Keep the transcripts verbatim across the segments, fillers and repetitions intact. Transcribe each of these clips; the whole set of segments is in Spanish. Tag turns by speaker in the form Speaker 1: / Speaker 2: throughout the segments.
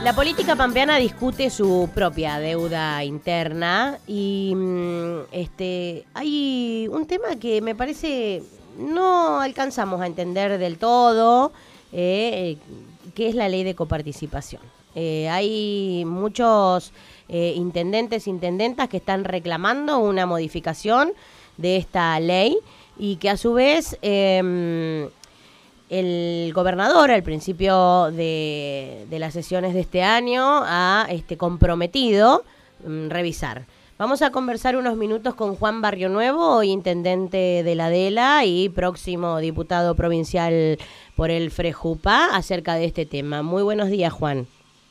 Speaker 1: La política pampeana discute su propia deuda interna y este, hay un tema que me parece no alcanzamos a entender del todo, eh, que es la ley de coparticipación. Eh, hay muchos eh, intendentes, intendentas que están reclamando una modificación de esta ley y que a su vez eh, el gobernador al principio de, de las sesiones de este año ha este, comprometido um, revisar. Vamos a conversar unos minutos con Juan Barrionuevo, intendente de la Adela y próximo diputado provincial por el Frejupa, acerca de este tema. Muy buenos días, Juan.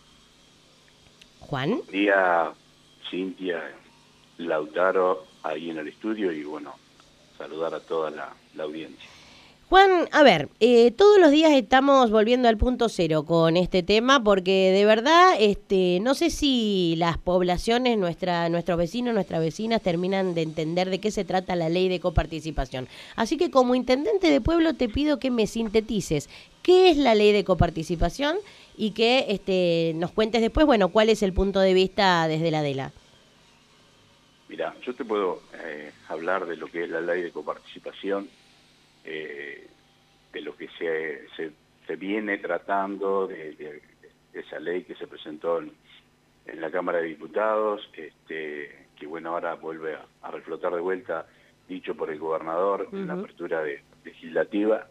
Speaker 1: Juan.
Speaker 2: Buen día, Cintia, Lautaro, ahí en el estudio y bueno, saludar a toda la, la audiencia.
Speaker 1: Juan, a ver, eh, todos los días estamos volviendo al punto cero con este tema porque de verdad este, no sé si las poblaciones, nuestra, nuestros vecinos, nuestras vecinas terminan de entender de qué se trata la ley de coparticipación. Así que como intendente de pueblo te pido que me sintetices qué es la ley de coparticipación y que este, nos cuentes después, bueno, cuál es el punto de vista desde la Adela.
Speaker 2: Mira, yo te puedo eh, hablar de lo que es la ley de coparticipación. Eh, de lo que se, se, se viene tratando, de, de, de esa ley que se presentó en, en la Cámara de Diputados, este, que bueno, ahora vuelve a, a reflotar de vuelta, dicho por el gobernador, uh-huh. en la apertura de, legislativa,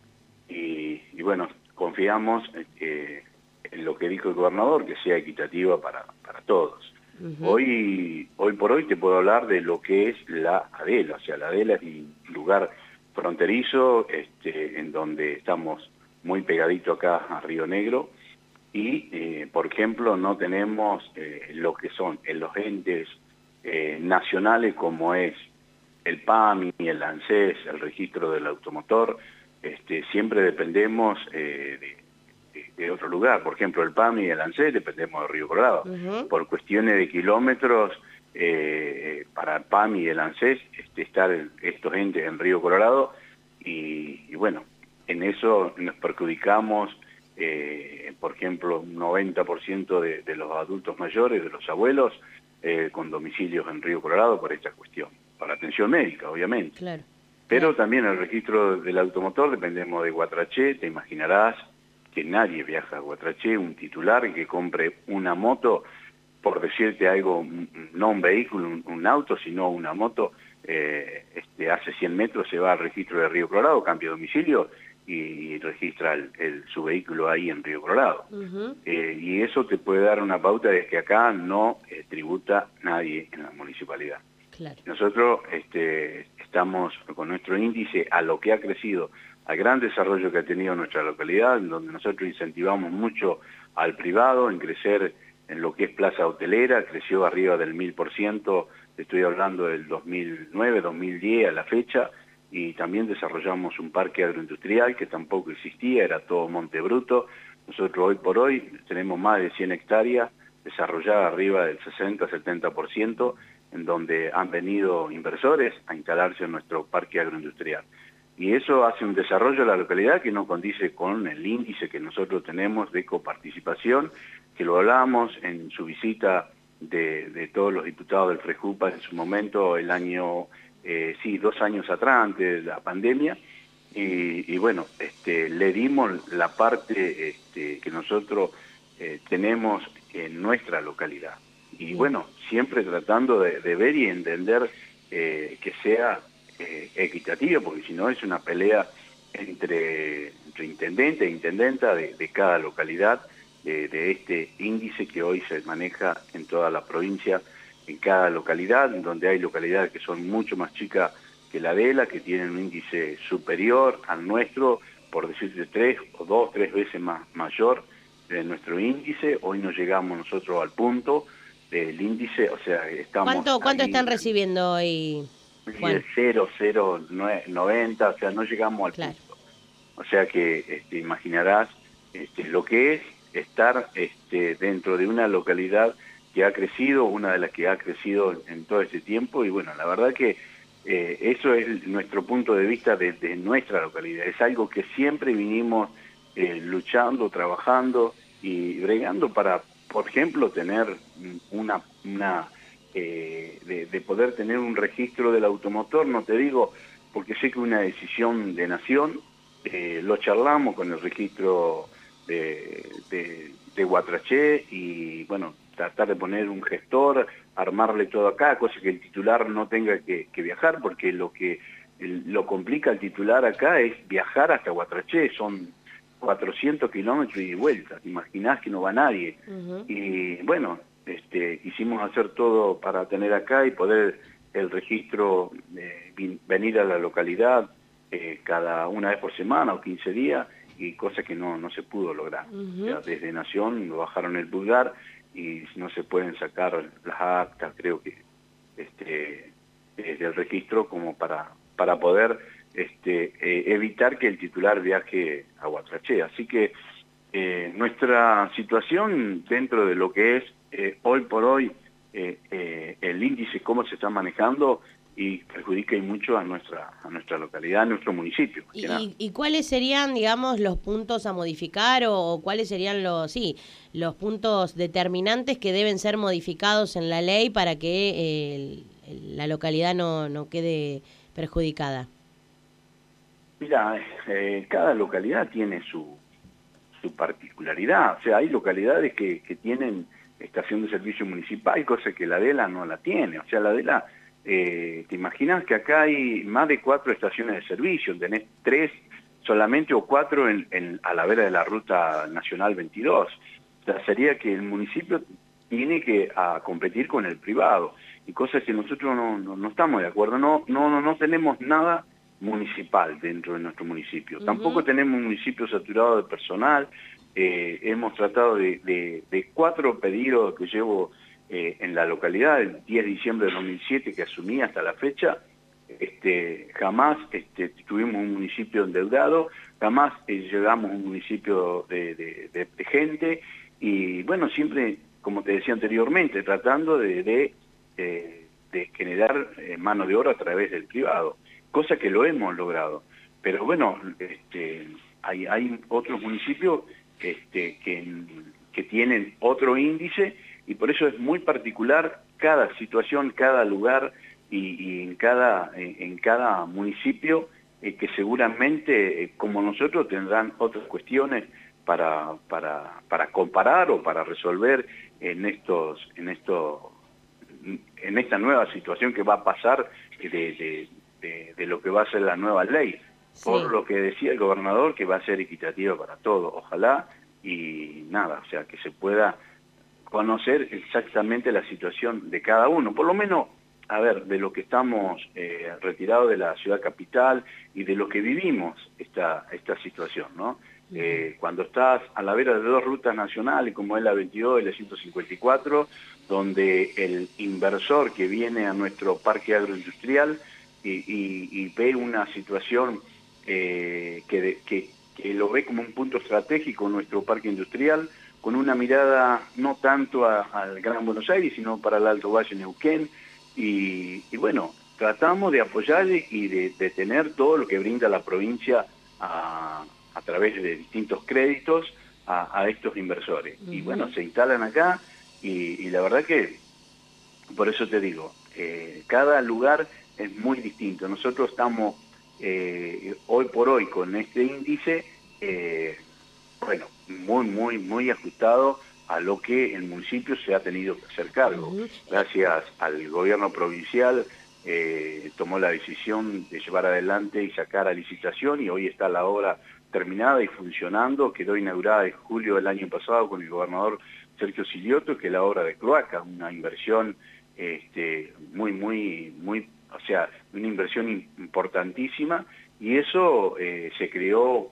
Speaker 2: y, y bueno, confiamos eh, en lo que dijo el gobernador, que sea equitativa para, para todos. Uh-huh. Hoy, hoy por hoy te puedo hablar de lo que es la Adela, o sea, la Adela es un lugar fronterizo, este, en donde estamos muy pegadito acá a Río Negro y, eh, por ejemplo, no tenemos eh, lo que son en los entes eh, nacionales como es el PAMI, el ANSES, el registro del automotor, este, siempre dependemos eh, de, de, de otro lugar. Por ejemplo, el PAMI y el ANSES dependemos de Río Colorado. Uh-huh. Por cuestiones de kilómetros, Eh, para el PAMI y el ANSES este, estar en, estos entes en Río Colorado y, y bueno, en eso nos perjudicamos, eh, por ejemplo, un noventa por ciento de, de los adultos mayores, de los abuelos, eh, con domicilios en Río Colorado por esta cuestión, para atención médica, obviamente. Claro. Pero claro. También el registro del automotor dependemos de Guatraché, te imaginarás que nadie viaja a Guatraché, un titular que compre una moto, por decirte algo, no un vehículo, un, un auto, sino una moto, eh, este, hace cien metros se va al registro de Río Colorado, cambia de domicilio y, y registra el, el, su vehículo ahí en Río Colorado. Uh-huh. eh, y eso te puede dar una pauta de que acá no eh, tributa nadie en la municipalidad. Claro. Nosotros este, estamos con nuestro índice a lo que ha crecido, al gran desarrollo que ha tenido nuestra localidad, en donde nosotros incentivamos mucho al privado en crecer en lo que es plaza hotelera, creció arriba del mil por ciento, estoy hablando del dos mil nueve, dos mil diez a la fecha, y también desarrollamos un parque agroindustrial que tampoco existía, era todo monte bruto. Nosotros hoy por hoy tenemos más de cien hectáreas desarrolladas arriba del sesenta, setenta por ciento, en donde han venido inversores a instalarse en nuestro parque agroindustrial. Y eso hace un desarrollo de la localidad que no condice con el índice que nosotros tenemos de coparticipación, que lo hablamos en su visita de, de todos los diputados del Frejupa en su momento, el año, eh, sí, dos años atrás, antes de la pandemia, y, y bueno, este, le dimos la parte este, que nosotros eh, tenemos en nuestra localidad. Y bueno, siempre tratando de, de ver y entender eh, que sea eh, equitativo, porque si no es una pelea entre, entre intendente e intendenta de, de cada localidad, De, de este índice que hoy se maneja en toda la provincia, en cada localidad, donde hay localidades que son mucho más chicas que la Adela, que tienen un índice superior al nuestro, por decirte tres o dos, tres veces más mayor de nuestro índice. Hoy no llegamos nosotros al punto del índice, o sea, estamos...
Speaker 1: ¿Cuánto, cuánto ahí, están recibiendo hoy, Juan?
Speaker 2: cero, cero, noventa, o sea, no llegamos al claro. punto. O sea que este, imaginarás este, lo que es estar este, dentro de una localidad que ha crecido, una de las que ha crecido en todo este tiempo, y bueno, la verdad que eh, eso es nuestro punto de vista de, de nuestra localidad. Es algo que siempre vinimos eh, luchando, trabajando y bregando para por ejemplo, tener una, una eh, de, de poder tener un registro del automotor, no te digo, porque sé que una decisión de nación, eh, lo charlamos con el registro de, de, de Guatraché y, bueno, tratar de poner un gestor, armarle todo acá, cosa que el titular no tenga que, que viajar, porque lo que el, lo complica al titular acá es viajar hasta Guatraché, son cuatrocientos kilómetros y de vuelta, te imaginás que no va nadie. Uh-huh. Y bueno, este, quisimos hacer todo para tener acá y poder el registro, eh, venir a la localidad eh, cada una vez por semana o quince días, y cosa que no, no se pudo lograr. Uh-huh. O sea, desde Nación lo bajaron el pulgar y no se pueden sacar las actas, creo que, este, del registro como para, para poder este, eh, evitar que el titular viaje a Guatraché. Así que eh, nuestra situación dentro de lo que es eh, hoy por hoy eh, eh, el índice, cómo se está manejando, y perjudica y mucho a nuestra a nuestra localidad, a nuestro municipio.
Speaker 1: ¿Y, y, ¿Y cuáles serían, digamos, los puntos a modificar o, o cuáles serían los sí los puntos determinantes que deben ser modificados en la ley para que eh, el, el, la localidad no, no quede perjudicada?
Speaker 2: Mira, eh, cada localidad tiene su, su particularidad. O sea, hay localidades que, que tienen estación de servicio municipal, cosa que la Adela no la tiene. O sea, la Adela... Eh, te imaginas que acá hay más de cuatro estaciones de servicio, tenés tres solamente o cuatro en, en, a la vera de la ruta nacional veintidós. O sea, sería que el municipio tiene que a, competir con el privado, y cosas que nosotros no, no, no estamos de acuerdo. No, no, no, no tenemos nada municipal dentro de nuestro municipio. Uh-huh. Tampoco tenemos un municipio saturado de personal. Eh, hemos tratado de, de, de cuatro pedidos que llevo Eh, en la localidad, el diez de diciembre de dos mil siete que asumí hasta la fecha, este, jamás este, tuvimos un municipio endeudado, jamás eh, llegamos a un municipio de, de, de, de gente, y bueno, siempre, como te decía anteriormente, tratando de, de, de, de generar eh, mano de obra a través del privado, cosa que lo hemos logrado. Pero bueno, este, hay, hay otros municipios este, que, que tienen otro índice, y por eso es muy particular cada situación, cada lugar y, y en, cada, en, en cada municipio, eh, que seguramente, eh, como nosotros, tendrán otras cuestiones para, para, para comparar o para resolver en, estos, en, estos, en esta nueva situación que va a pasar de, de, de, de lo que va a ser la nueva ley. Sí. Por lo que decía el gobernador, que va a ser equitativa para todos, ojalá, y nada, o sea, que se pueda conocer exactamente la situación de cada uno, por lo menos, a ver, de lo que estamos eh, retirados de la ciudad capital y de lo que vivimos esta, esta situación, ¿no? Uh-huh. Eh, cuando estás a la vera de dos rutas nacionales, como es la veintidós y la ciento cincuenta y cuatro, donde el inversor que viene a nuestro parque agroindustrial y, y, y ve una situación eh, que, de, que, que lo ve como un punto estratégico en nuestro parque industrial, con una mirada no tanto al Gran Buenos Aires, sino para el Alto Valle Neuquén, y, y bueno, tratamos de apoyar y de, de tener todo lo que brinda la provincia a, a través de distintos créditos a, a estos inversores. Uh-huh. Y bueno, se instalan acá, y, y la verdad que, por eso te digo, eh, cada lugar es muy distinto. Nosotros estamos eh, hoy por hoy con este índice, eh, bueno, muy, muy, muy ajustado a lo que el municipio se ha tenido que hacer cargo. Uh-huh. Gracias al gobierno provincial, eh, tomó la decisión de llevar adelante y sacar a licitación, y hoy está la obra terminada y funcionando. Quedó inaugurada en julio del año pasado con el gobernador Sergio Silioto, que es la obra de cloaca, una inversión este, muy, muy, muy, o sea, una inversión importantísima, y eso eh, se creó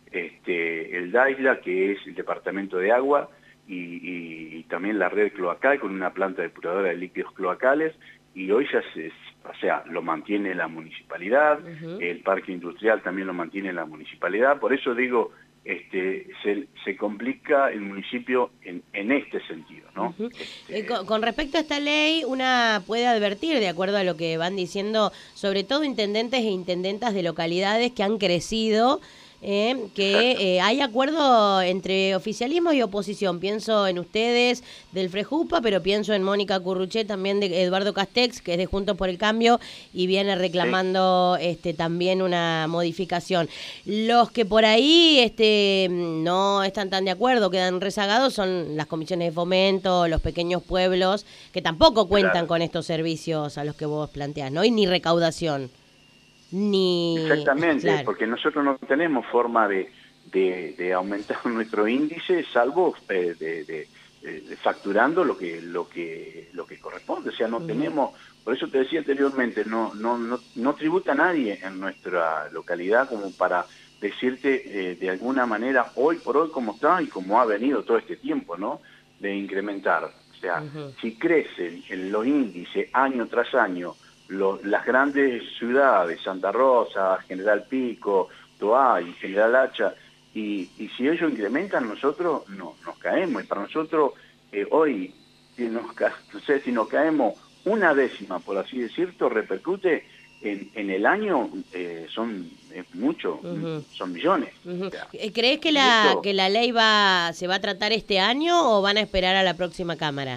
Speaker 2: Este, el DAISLA, que es el Departamento de Agua, y, y, y también la red cloacal, con una planta depuradora de líquidos cloacales, y hoy ya se, o sea, lo mantiene la municipalidad. Uh-huh. El parque industrial también lo mantiene la municipalidad. Por eso digo, este, se, se complica el municipio en, en este sentido, ¿no?
Speaker 1: Uh-huh.
Speaker 2: este...
Speaker 1: eh, con, con respecto a esta ley, una puede advertir, de acuerdo a lo que van diciendo, sobre todo intendentes e intendentas de localidades que han crecido, eh, que eh, hay acuerdo entre oficialismo y oposición. Pienso en ustedes del Frejupa, pero pienso en Mónica Curruché, también de Eduardo Castex, que es de Juntos por el Cambio, y viene reclamando sí. este, también una modificación. Los que por ahí este, no están tan de acuerdo, quedan rezagados, son las comisiones de fomento, los pequeños pueblos, que tampoco cuentan claro. con estos servicios a los que vos planteás, ¿no? Y ni recaudación. Ni...
Speaker 2: Exactamente, claro. porque nosotros no tenemos forma de, de, de aumentar nuestro índice, salvo eh, de, de, de facturando lo que lo que lo que corresponde. O sea, no uh-huh. tenemos, por eso te decía anteriormente, no no no, no tributa a nadie en nuestra localidad como para decirte eh, de alguna manera hoy por hoy cómo está y cómo ha venido todo este tiempo, ¿no? De incrementar. O sea, uh-huh. si crecen en los índices año tras año, Los, las grandes ciudades, Santa Rosa, General Pico, Toay, General Hacha, y, y si ellos incrementan, nosotros no, nos caemos. Y para nosotros, eh, hoy, si nos, no sé, si nos caemos una décima, por así decirlo, repercute en, en el año, eh, son es mucho, uh-huh. son millones.
Speaker 1: Uh-huh.
Speaker 2: O sea,
Speaker 1: ¿crees que la, esto, que la ley va se va a tratar este año o van a esperar a la próxima Cámara?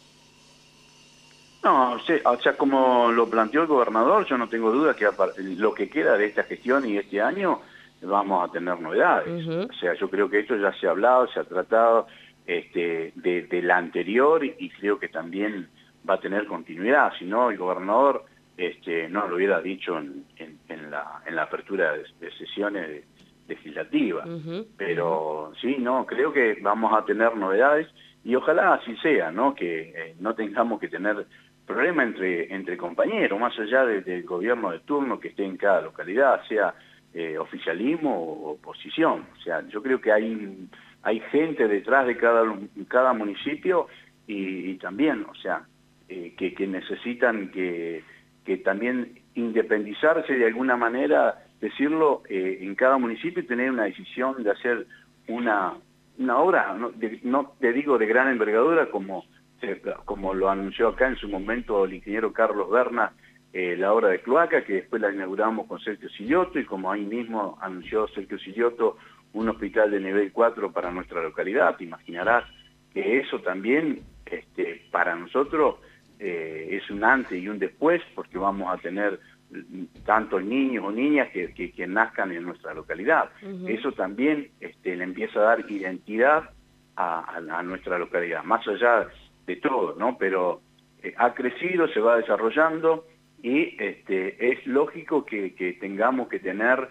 Speaker 2: No, o sea, o sea, como lo planteó el gobernador, yo no tengo duda que lo que queda de esta gestión y este año vamos a tener novedades. Uh-huh. O sea, yo creo que esto ya se ha hablado, se ha tratado este, de, de la anterior y creo que también va a tener continuidad. Si no, el gobernador este, no lo hubiera dicho en, en, en, la, en la apertura de, de sesiones legislativas. Uh-huh. Pero sí, no, creo que vamos a tener novedades y ojalá así sea, ¿no? Que eh, no tengamos que tener problema entre, entre compañeros, más allá de, del gobierno de turno que esté en cada localidad, sea eh, oficialismo o oposición. O sea, yo creo que hay, hay gente detrás de cada, cada municipio y, y también, o sea, eh, que, que necesitan que, que también independizarse de alguna manera, decirlo, eh, en cada municipio y tener una decisión de hacer una, una obra, no, de, no te digo de gran envergadura como... como lo anunció acá en su momento el ingeniero Carlos Berna, eh, la obra de cloaca, que después la inauguramos con Sergio Silioto, y como ahí mismo anunció Sergio Silioto, un hospital de nivel cuatro para nuestra localidad. Te imaginarás que eso también este, para nosotros eh, es un antes y un después, porque vamos a tener tantos niños o niñas que, que, que nazcan en nuestra localidad. Uh-huh. Eso también este, le empieza a dar identidad a, a, a nuestra localidad, más allá de todo, ¿no? Pero eh, ha crecido, se va desarrollando y este, es lógico que, que tengamos que tener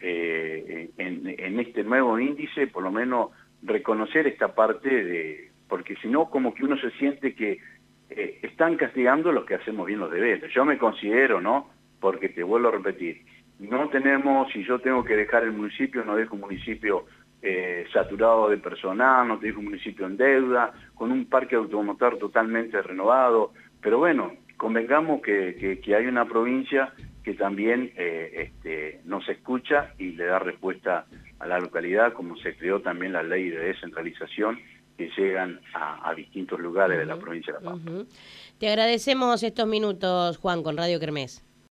Speaker 2: eh, en, en este nuevo índice, por lo menos reconocer esta parte de, porque si no como que uno se siente que eh, están castigando los que hacemos bien los deberes. Yo me considero, ¿no? Porque te vuelvo a repetir, no tenemos, si yo tengo que dejar el municipio, no dejo un municipio Eh, saturado de personal, no te digo un municipio en deuda, con un parque automotor totalmente renovado, pero bueno, convengamos que, que, que hay una provincia que también eh, este, nos escucha y le da respuesta a la localidad, como se creó también la ley de descentralización que llegan a, a distintos lugares uh-huh. de la provincia de La Pampa.
Speaker 1: Uh-huh. Te agradecemos estos minutos, Juan, con Radio Kermés.